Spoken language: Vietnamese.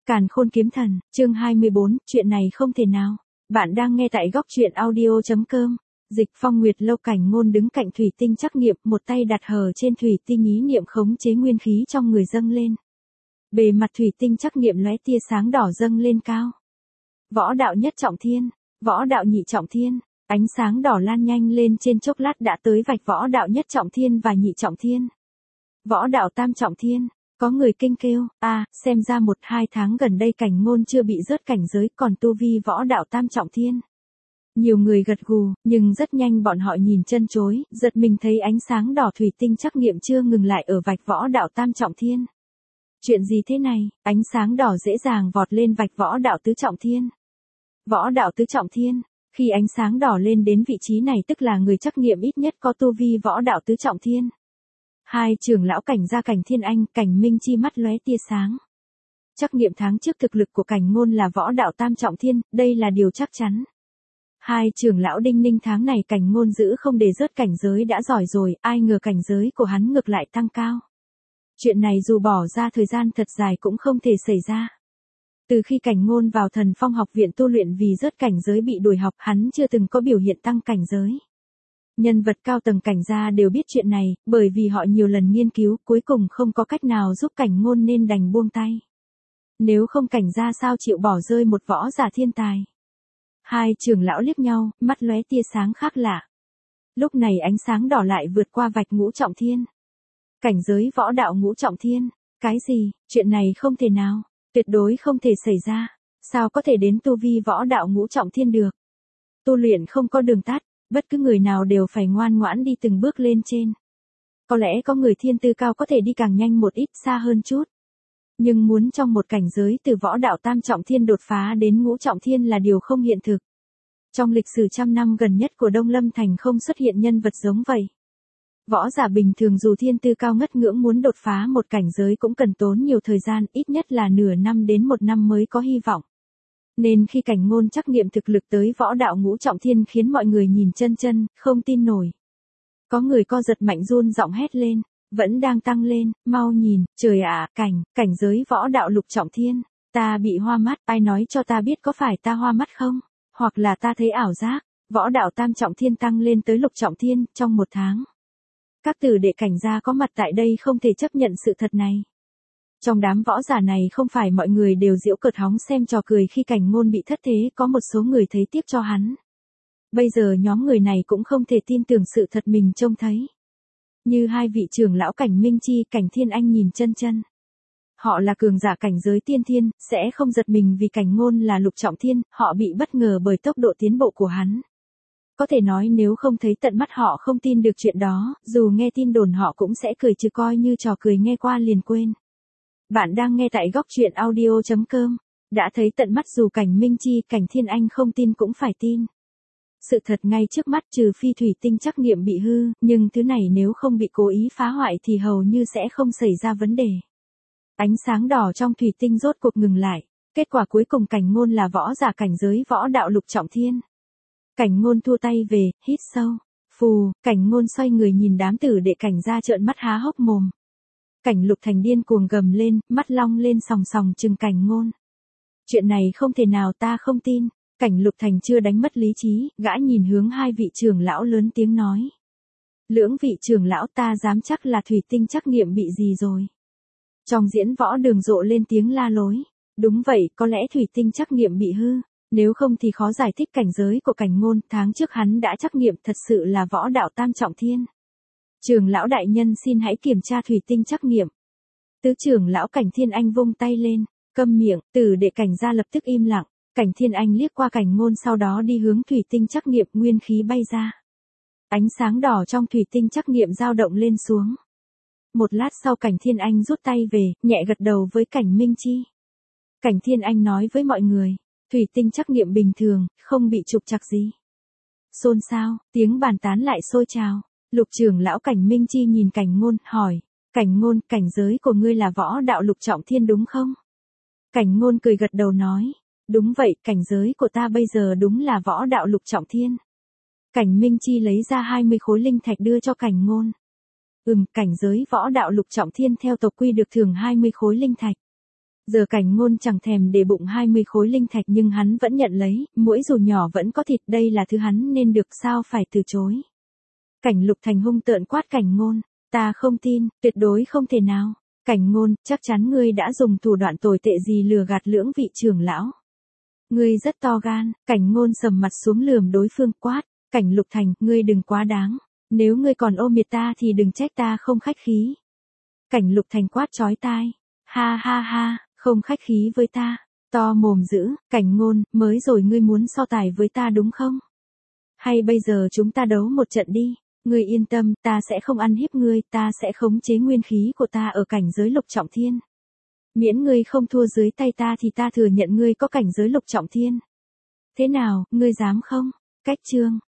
Càn Khôn Kiếm Thần, chương 24, chuyện này không thể nào. Bạn đang nghe tại góc truyện audio.com. Dịch Phong Nguyệt Lâu Cảnh Ngôn đứng cạnh thủy tinh trắc nghiệm, một tay đặt hờ trên thủy tinh ý niệm khống chế nguyên khí trong người dâng lên. Bề mặt thủy tinh trắc nghiệm lóe tia sáng đỏ dâng lên cao. Võ đạo nhất trọng thiên, võ đạo nhị trọng thiên, ánh sáng đỏ lan nhanh lên trên chốc lát đã tới vạch võ đạo nhất trọng thiên và nhị trọng thiên. Võ đạo tam trọng thiên. Có người kinh kêu, xem ra 1-2 tháng gần đây Cảnh Ngôn chưa bị rớt cảnh giới, còn tu vi võ đạo tam trọng thiên. Nhiều người gật gù, nhưng rất nhanh bọn họ nhìn chân chối, giật mình thấy ánh sáng đỏ thủy tinh trắc nghiệm chưa ngừng lại ở vạch võ đạo tam trọng thiên. Chuyện gì thế này, ánh sáng đỏ dễ dàng vọt lên vạch võ đạo tứ trọng thiên. Võ đạo tứ trọng thiên, khi ánh sáng đỏ lên đến vị trí này tức là người trắc nghiệm ít nhất có tu vi võ đạo tứ trọng thiên. Hai trưởng lão Cảnh Gia Cảnh Thiên Anh, Cảnh Minh Chi mắt lóe tia sáng. Trắc nghiệm tháng trước thực lực của Cảnh Ngôn là võ đạo tam trọng thiên, đây là điều chắc chắn. Hai trưởng lão Đinh Ninh tháng này Cảnh Ngôn giữ không để rớt cảnh giới đã giỏi rồi, ai ngờ cảnh giới của hắn ngược lại tăng cao. Chuyện này dù bỏ ra thời gian thật dài cũng không thể xảy ra. Từ khi Cảnh Ngôn vào Thần Phong học viện tu luyện vì rớt cảnh giới bị đuổi học, hắn chưa từng có biểu hiện tăng cảnh giới. Nhân vật cao tầng Cảnh gia đều biết chuyện này, bởi vì họ nhiều lần nghiên cứu, cuối cùng không có cách nào giúp Cảnh Ngôn nên đành buông tay. Nếu không Cảnh gia sao chịu bỏ rơi một võ giả thiên tài. Hai trưởng lão liếc nhau, mắt lóe tia sáng khác lạ. Lúc này ánh sáng đỏ lại vượt qua vạch ngũ trọng thiên. Cảnh giới võ đạo ngũ trọng thiên, cái gì, chuyện này không thể nào, tuyệt đối không thể xảy ra, sao có thể đến tu vi võ đạo ngũ trọng thiên được. Tu luyện không có đường tắt. Bất cứ người nào đều phải ngoan ngoãn đi từng bước lên trên. Có lẽ có người thiên tư cao có thể đi càng nhanh một ít xa hơn chút. Nhưng muốn trong một cảnh giới từ võ đạo tam trọng thiên đột phá đến ngũ trọng thiên là điều không hiện thực. Trong lịch sử trăm năm gần nhất của Đông Lâm Thành không xuất hiện nhân vật giống vậy. Võ giả bình thường dù thiên tư cao ngất ngưỡng muốn đột phá một cảnh giới cũng cần tốn nhiều thời gian, ít nhất là nửa năm đến 1 năm mới có hy vọng. Nên khi Cảnh Ngôn trắc nghiệm thực lực tới võ đạo ngũ trọng thiên khiến mọi người nhìn chân, không tin nổi. Có người co giật mạnh run giọng hét lên, vẫn đang tăng lên, mau nhìn, trời ạ, cảnh giới võ đạo lục trọng thiên, ta bị hoa mắt, ai nói cho ta biết có phải ta hoa mắt không, hoặc là ta thấy ảo giác, võ đạo tam trọng thiên tăng lên tới lục trọng thiên, trong 1 tháng. Các tử đệ Cảnh gia có mặt tại đây không thể chấp nhận sự thật này. Trong đám võ giả này không phải mọi người đều giễu cợt hóng xem trò cười khi Cảnh Ngôn bị thất thế, có một số người thấy tiếc cho hắn. Bây giờ nhóm người này cũng không thể tin tưởng sự thật mình trông thấy. Như hai vị trưởng lão Cảnh Minh Chi, Cảnh Thiên Anh nhìn chân. Họ là cường giả cảnh giới tiên thiên, sẽ không giật mình vì Cảnh Ngôn là lục trọng thiên, họ bị bất ngờ bởi tốc độ tiến bộ của hắn. Có thể nói nếu không thấy tận mắt họ không tin được chuyện đó, dù nghe tin đồn họ cũng sẽ cười trừ coi như trò cười nghe qua liền quên. Bạn đang nghe tại góc truyện audio.com. Đã thấy tận mắt dù Cảnh Minh Chi, Cảnh Thiên Anh không tin cũng phải tin. Sự thật ngay trước mắt trừ phi thủy tinh trắc nghiệm bị hư, nhưng thứ này nếu không bị cố ý phá hoại thì hầu như sẽ không xảy ra vấn đề. Ánh sáng đỏ trong thủy tinh rốt cuộc ngừng lại. Kết quả cuối cùng Cảnh Ngôn là võ giả cảnh giới võ đạo lục trọng thiên. Cảnh Ngôn thua tay về, hít sâu. Phù, Cảnh Ngôn xoay người nhìn đám tử đệ Cảnh gia trợn mắt há hốc mồm. Cảnh Lục Thành điên cuồng gầm lên, mắt long lên sòng sòng trừng Cảnh Ngôn. Chuyện này không thể nào, ta không tin. Cảnh Lục Thành chưa đánh mất lý trí, gã nhìn hướng hai vị trưởng lão lớn tiếng nói. Lưỡng vị trưởng lão, ta dám chắc là thủy tinh trắc nghiệm bị gì rồi. Trong diễn võ đường rộ lên tiếng la lối. Đúng vậy, có lẽ thủy tinh trắc nghiệm bị hư. Nếu không thì khó giải thích cảnh giới của Cảnh Ngôn, tháng trước hắn đã trắc nghiệm thật sự là võ đạo tam trọng thiên. Trưởng lão đại nhân xin hãy kiểm tra thủy tinh trắc nghiệm. Tứ trưởng lão Cảnh Thiên Anh vung tay lên, câm miệng, tử đệ Cảnh gia lập tức im lặng. Cảnh Thiên Anh liếc qua Cảnh Ngôn sau đó đi hướng thủy tinh trắc nghiệm, nguyên khí bay ra. Ánh sáng đỏ trong thủy tinh trắc nghiệm dao động lên xuống. Một lát sau Cảnh Thiên Anh rút tay về, nhẹ gật đầu với Cảnh Minh Chi. Cảnh Thiên Anh nói với mọi người, thủy tinh trắc nghiệm bình thường, không bị trục trặc gì. Xôn xao, tiếng bàn tán lại sôi trào. Lục trưởng lão Cảnh Minh Chi nhìn Cảnh Ngôn, hỏi, Cảnh Ngôn, cảnh giới của ngươi là võ đạo lục trọng thiên đúng không? Cảnh Ngôn cười gật đầu nói, đúng vậy, cảnh giới của ta bây giờ đúng là võ đạo lục trọng thiên. Cảnh Minh Chi lấy ra 20 khối linh thạch đưa cho Cảnh Ngôn. Cảnh giới võ đạo lục trọng thiên theo tộc quy được thưởng 20 khối linh thạch. Giờ Cảnh Ngôn chẳng thèm để bụng 20 khối linh thạch nhưng hắn vẫn nhận lấy, muỗi dù nhỏ vẫn có thịt, đây là thứ hắn nên được, sao phải từ chối. Cảnh Lục Thành hung tợn quát Cảnh Ngôn, ta không tin, tuyệt đối không thể nào. Cảnh Ngôn, chắc chắn ngươi đã dùng thủ đoạn tồi tệ gì lừa gạt lưỡng vị trưởng lão. Ngươi rất to gan. Cảnh Ngôn sầm mặt xuống lườm đối phương quát, Cảnh Lục Thành, ngươi đừng quá đáng. Nếu ngươi còn ôm miệt ta thì đừng trách ta không khách khí. Cảnh Lục Thành quát chói tai, ha ha ha, không khách khí với ta, to mồm dữ. Cảnh Ngôn, mới rồi ngươi muốn so tài với ta đúng không? Hay bây giờ chúng ta đấu một trận đi. Ngươi yên tâm, ta sẽ không ăn hiếp ngươi, ta sẽ khống chế nguyên khí của ta ở cảnh giới lục trọng thiên. Miễn ngươi không thua dưới tay ta thì ta thừa nhận ngươi có cảnh giới lục trọng thiên. Thế nào, ngươi dám không? Cách chương